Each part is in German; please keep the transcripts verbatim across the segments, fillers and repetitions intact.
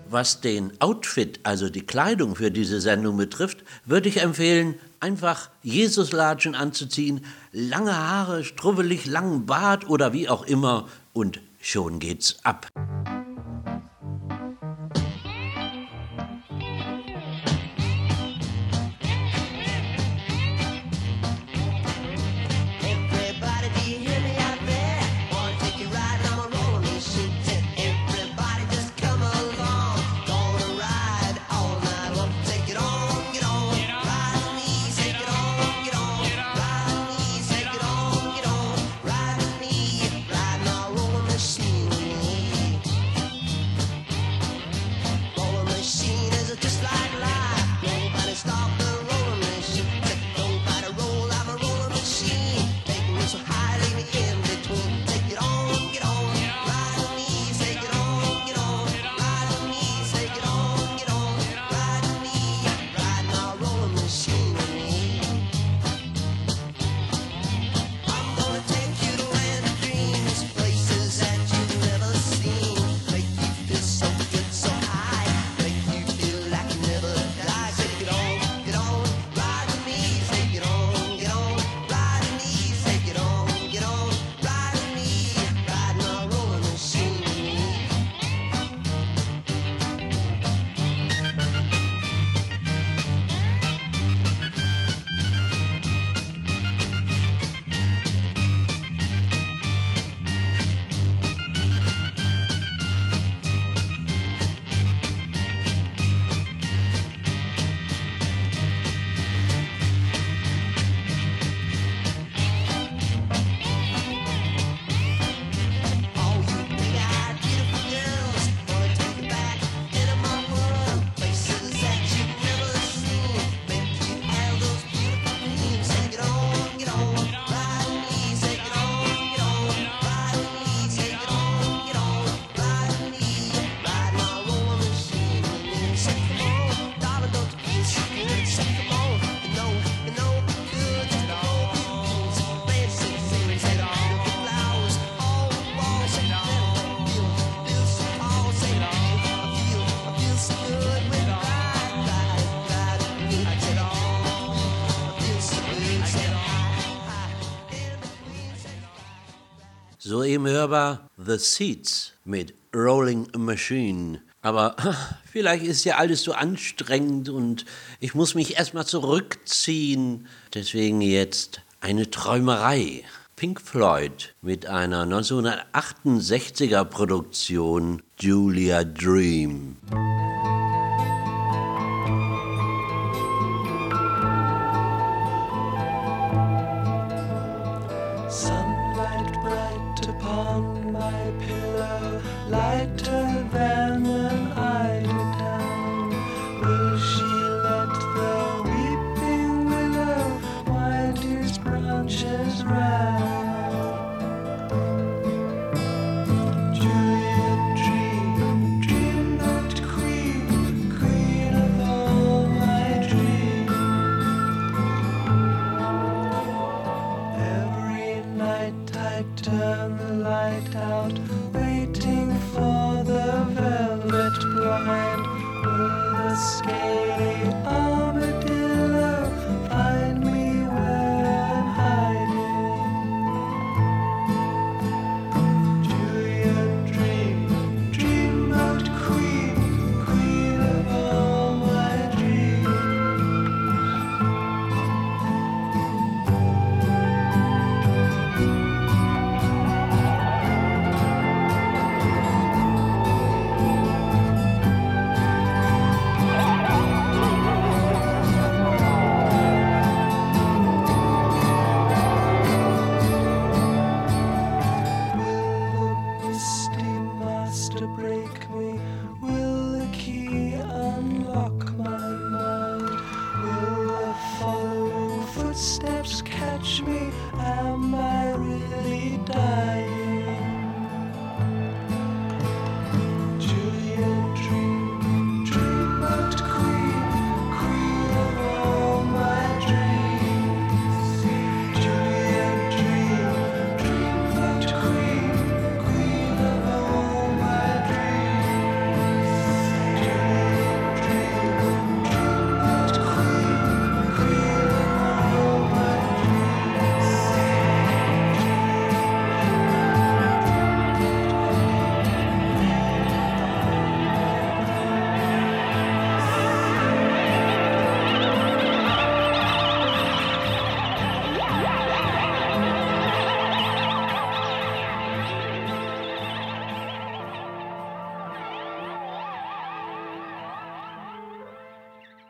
Was den Outfit, also die Kleidung für diese Sendung betrifft, würde ich empfehlen, einfach Jesuslatschen anzuziehen, lange Haare, strubbelig langen Bart oder wie auch immer und schon geht's ab. Soeben hörbar The Seeds mit Rolling Machine. Aber vielleicht ist ja alles so anstrengend und ich muss mich erstmal zurückziehen. Deswegen jetzt eine Träumerei. Pink Floyd mit einer neunzehnhundertachtundsechziger Produktion Julia Dream. Lighter than an idle town. Will she let the weeping willow wind its branches round? Juliet, dream, dream not queen, queen of all my dreams. Every night I turn the light out, waiting for the velvet blind. Will the scaly armadillo find me where I'm hiding? Julia, dream, dream not queen, queen of all my dreams.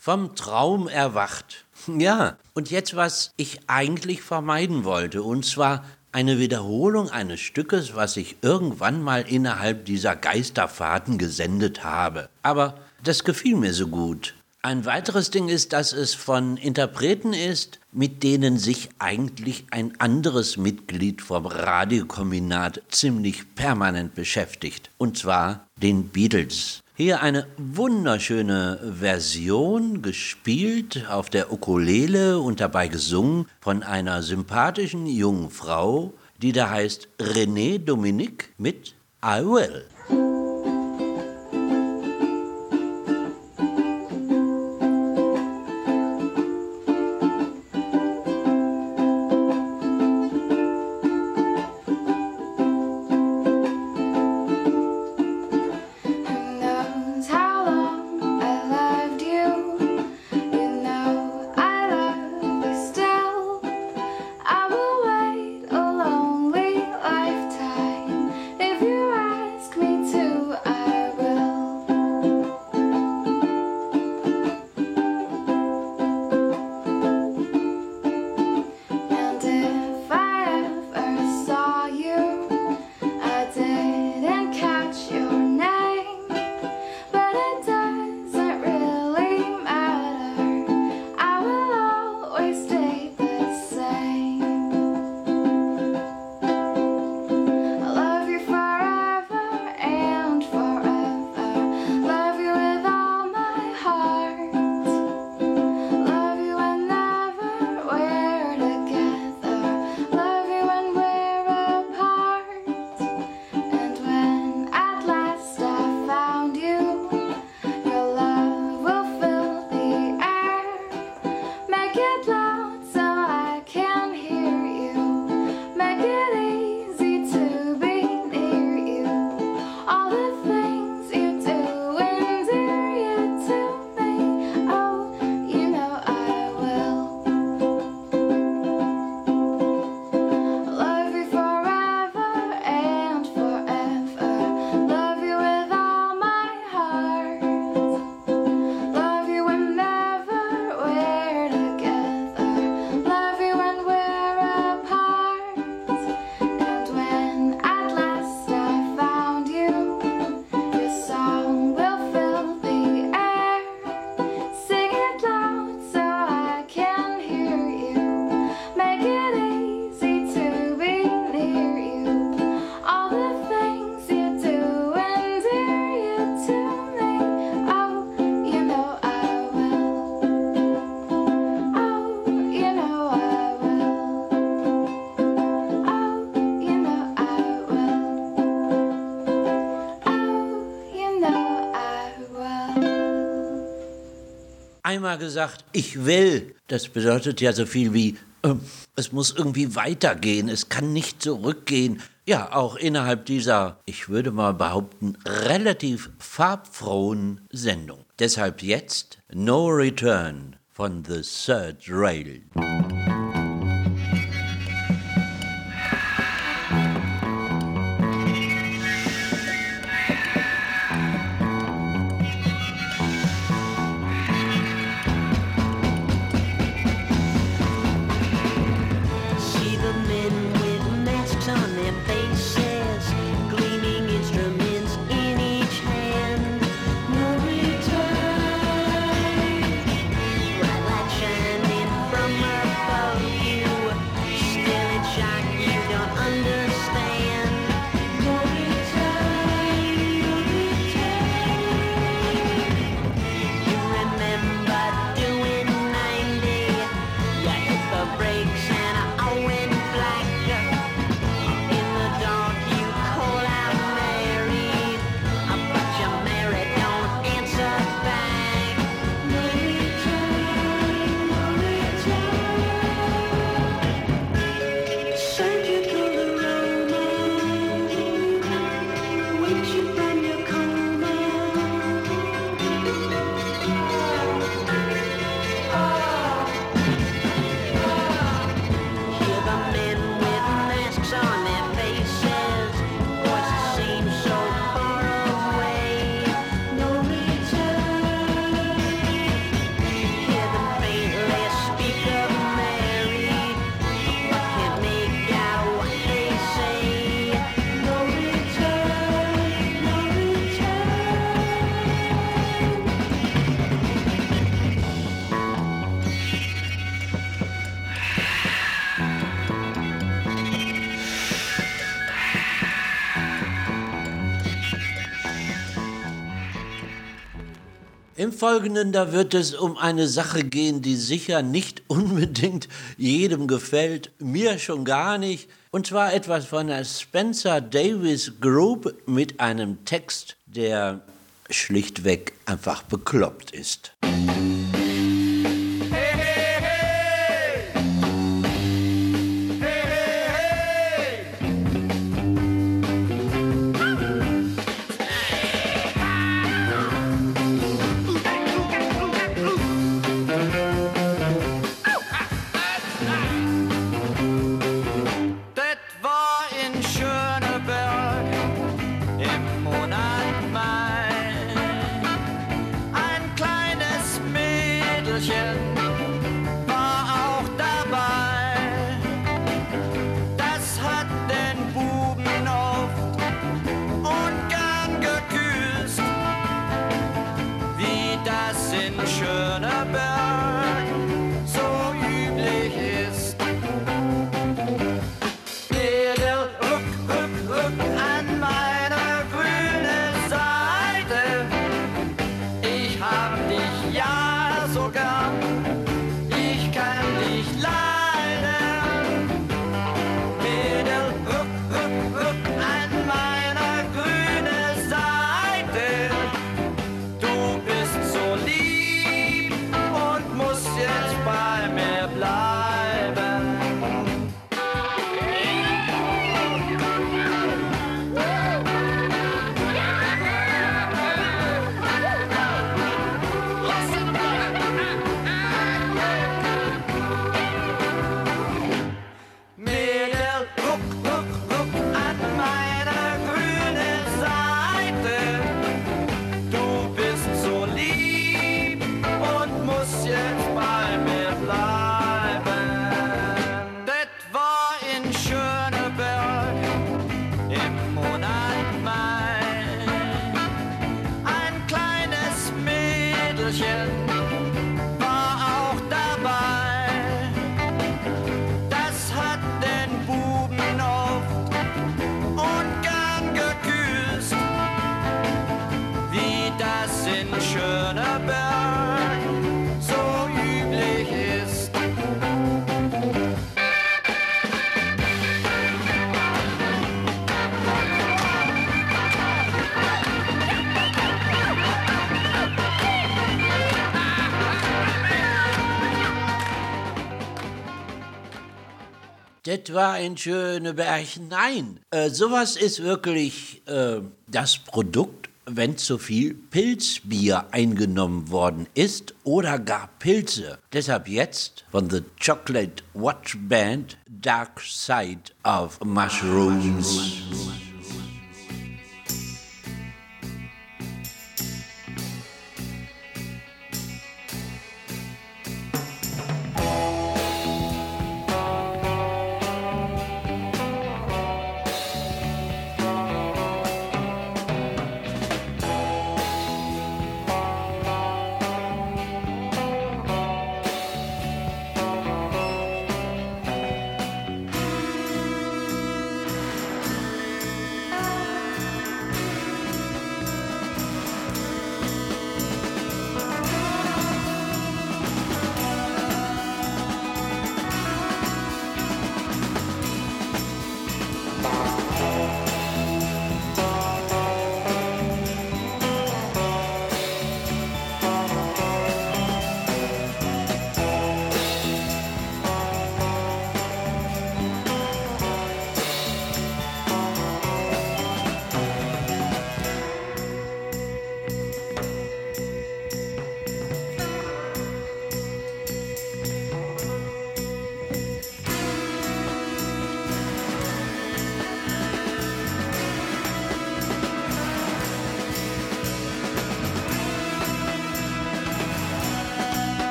vom Traum erwacht. Ja, und jetzt, was ich eigentlich vermeiden wollte, und zwar eine Wiederholung eines Stückes, was ich irgendwann mal innerhalb dieser Geisterfahrten gesendet habe. Aber das gefiel mir so gut. Ein weiteres Ding ist, dass es von Interpreten ist, mit denen sich eigentlich ein anderes Mitglied vom Radiokombinat ziemlich permanent beschäftigt, und zwar den Beatles. Hier eine wunderschöne Version, gespielt auf der Ukulele und dabei gesungen von einer sympathischen jungen Frau, die da heißt Renée Dominique mit I Will. Einmal gesagt, ich will. Das bedeutet ja so viel wie, äh, es muss irgendwie weitergehen, es kann nicht zurückgehen. Ja, auch innerhalb dieser, ich würde mal behaupten, relativ farbfrohen Sendung. Deshalb jetzt No Return von The Third Rail. Bright light shining from above. Im Folgenden, da wird es um eine Sache gehen, die sicher nicht unbedingt jedem gefällt, mir schon gar nicht. Und zwar etwas von der Spencer Davis Group mit einem Text, der schlichtweg einfach bekloppt ist. Das war in Schöneberg. Nein, äh, sowas ist wirklich äh, das Produkt, wenn zu viel Pilzbier eingenommen worden ist oder gar Pilze. Deshalb jetzt von The Chocolate Watch Band Dark Side of Mushrooms.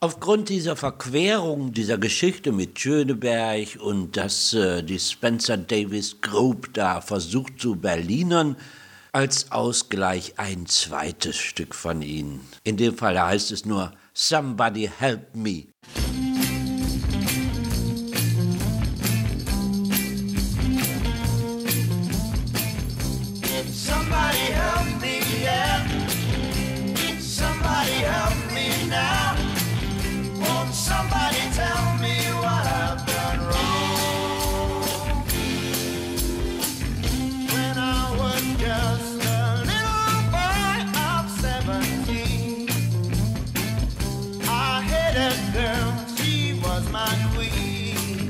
Aufgrund dieser Verquerung dieser Geschichte mit Schöneberg und dass äh, die Spencer Davis Group da versucht zu Berlinern, als Ausgleich ein zweites Stück von ihnen. In dem Fall heißt es nur Somebody Help Me. Somebody help me, yeah. Somebody help me now. Won't somebody tell me what I've done wrong? When I was just a little boy of seventeen, I had a girl, she was my queen.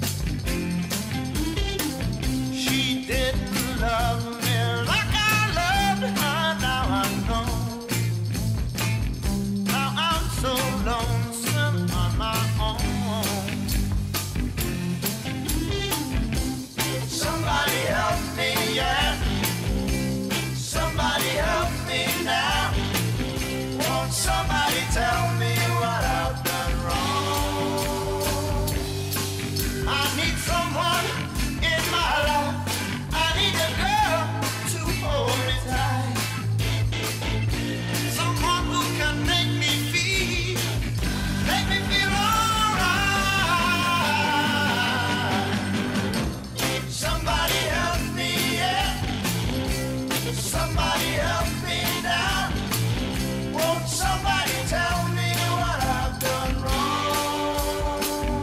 She didn't love me like I loved her, now I know. Now I'm so lonesome on my own. Somebody help me, yeah. Somebody help me now. Won't somebody tell me what I've done wrong? I need someone in my life. I need a girl to hold me tight. Someone who can make me feel, make me feel alright. Somebody help me, yeah. Somebody help me now. Won't somebody tell me what I've done wrong?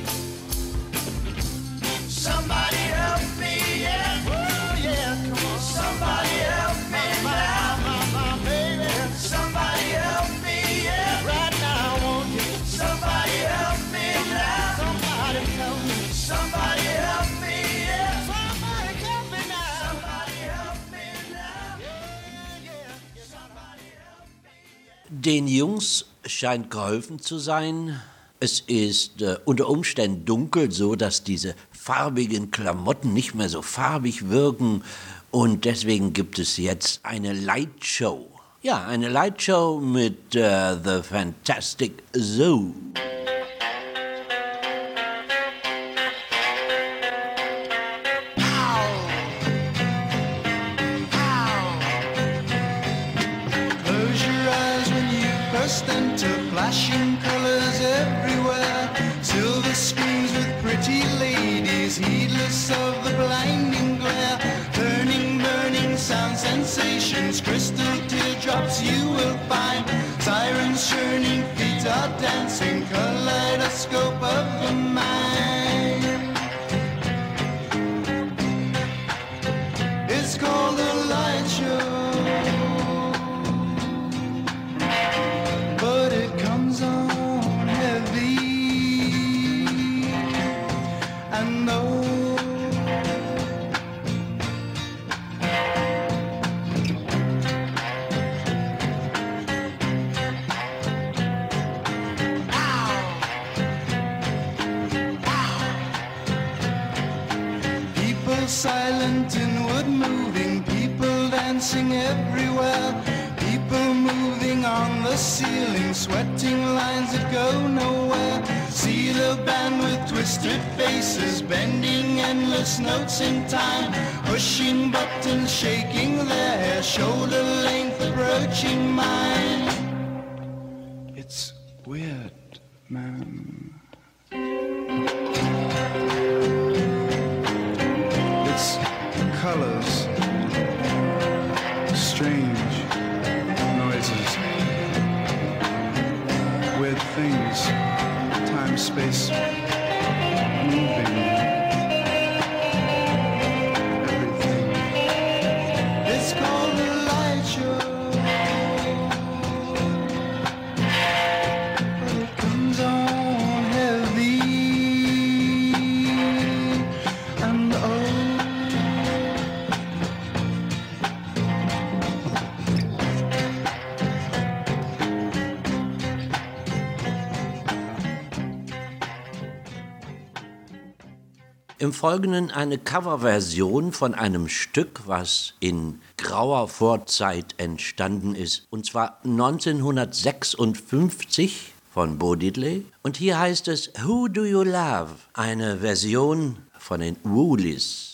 Somebody help me, yeah. Oh yeah, come on. Somebody help me now, my, my baby. Somebody help me, yeah. Right now, won't you? Somebody help me now. Somebody help me. Somebody help me, yeah. Somebody help me now. Somebody help me now. Yeah, yeah. Somebody help me. Den Jungs scheint geholfen zu sein. Es ist äh, unter Umständen dunkel, so dass diese farbigen Klamotten nicht mehr so farbig wirken. Und deswegen gibt es jetzt eine Lightshow. Ja, eine Lightshow mit äh, The Fantastic Zoo. Close your eyes when you burst into flashing colors everywhere. Silver screens with pretty ladies, heedless of the blinding glare. Turning, burning sound sensations, crystal teardrops you will find. Sirens churning, feet are dancing, kaleidoscope of the mind. It's called a light show, but it comes on heavy. And though people silent, inward moving, people dancing everywhere, people moving on the ceiling, sweating lines that go nowhere. See the band with twisted faces, bending endless notes in time, pushing buttons, shaking their hair, shoulder length approaching mine. It's weird, man. It's colors, strange noises, weird things, time, space, moving, everything. It's called a light show, but it comes on heavy. And oh, Im Folgenden eine Coverversion von einem Stück, was in grauer Vorzeit entstanden ist. Und zwar neunzehnhundertsechsundfünfzig von Bo Diddley. Und hier heißt es Who Do You Love? Eine Version von den Woolies.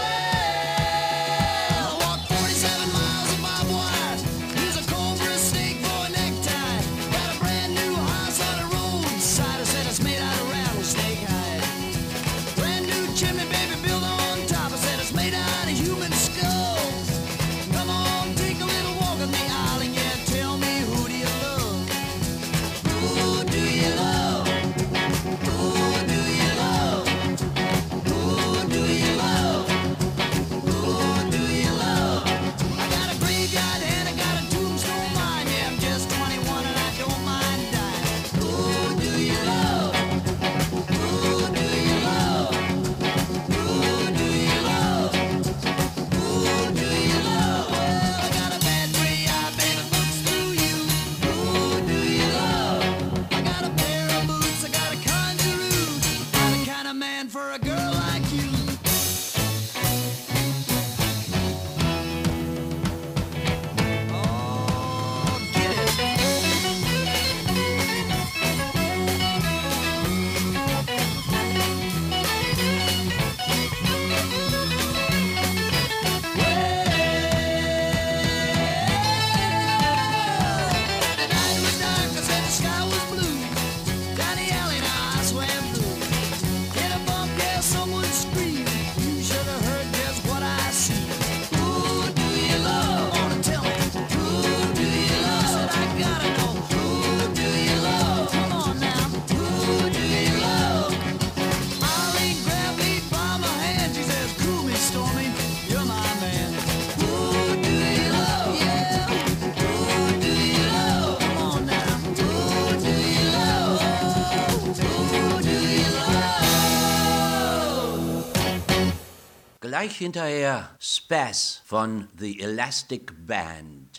Gleich hinterher Spaz von The Elastic Band.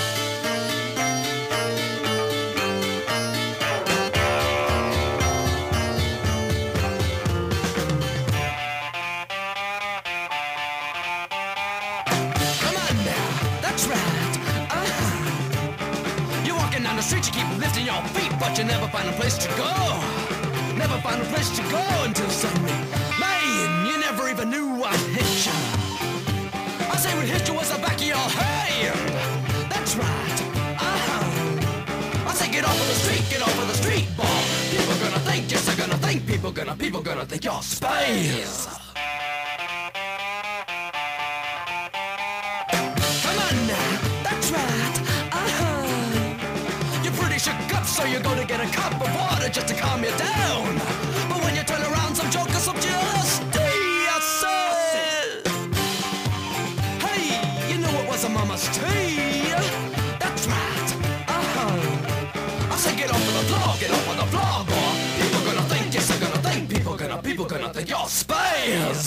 Street, you keep lifting your feet, but you never find a place to go. Never find a place to go until suddenly, man, you never even knew what hit you. I say what hit you was the back of your hand. That's right. Uh-huh. I say get off of the street, get off of the street, boy. People gonna think, yes, they're gonna think. People gonna, people gonna think you're space. Come on now, that's right. Shook up, so you go to get a cup of water just to calm you down. But when you turn around, some jokers up just said, hey, you knew it was a mama's tea. That's right. Uh-huh. I say get off of the floor, get off of the floor, boy. People gonna think, yes, they're gonna think. People gonna, people gonna think you're space.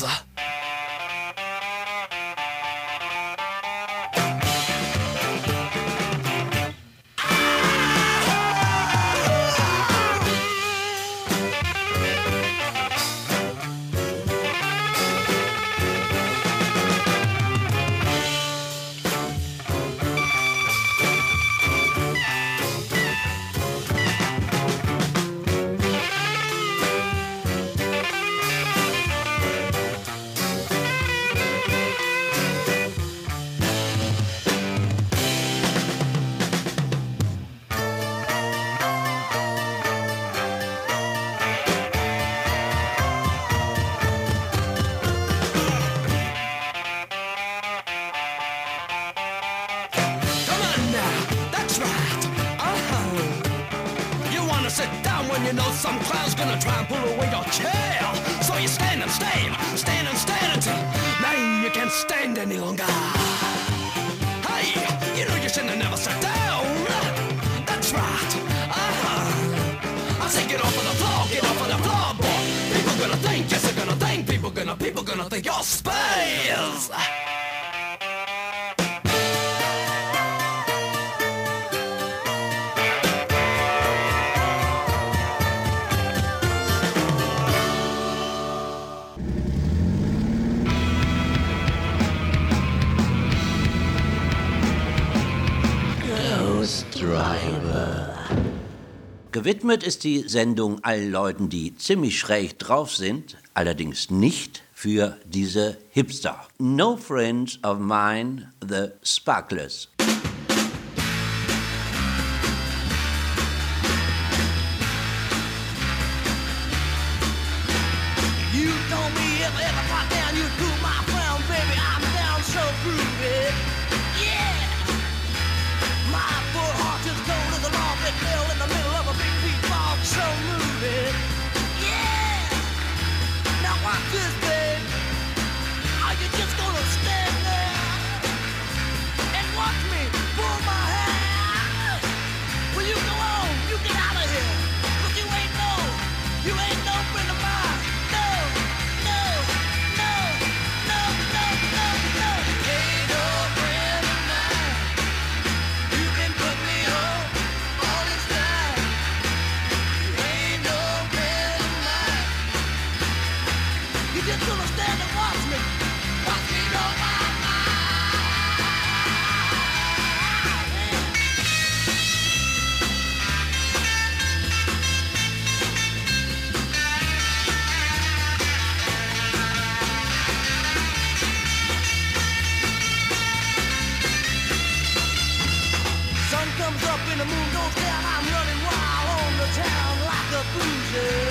You know some clown's gonna try and pull away your chair. So you stand and stand, stand and stand until man, you can't stand any longer. Hey, you know you shouldn't have never sat down. That's right. Uh-huh. I say get off of the floor, get off of the floor, boy. People gonna think, yes they're gonna think. People gonna, people gonna think you're space. Driver. Gewidmet ist die Sendung allen Leuten, die ziemlich schräg drauf sind, allerdings nicht für diese Hipster. No friends of mine, the Sparklers. You told me if I ever got down, you'd prove my friend, baby. I'm down, so prove it. Yeah! My poor heart is cold as a long big hill in the middle of a big beat fog, so move it. Yeah! Now watch this, babe. Are you just gonna stand there and watch me pull my hair? Will you go on? You get out of here. Cause you ain't no, you ain't no friend of mine. No, no, no, no, no, no, no. Ain't no friend of mine. You can put me on all this time. You ain't no friend of mine. You just gonna stand and watch me. Watch me go my mind. Sun comes up and the moon goes down. I'm running wild on the town like a boozer.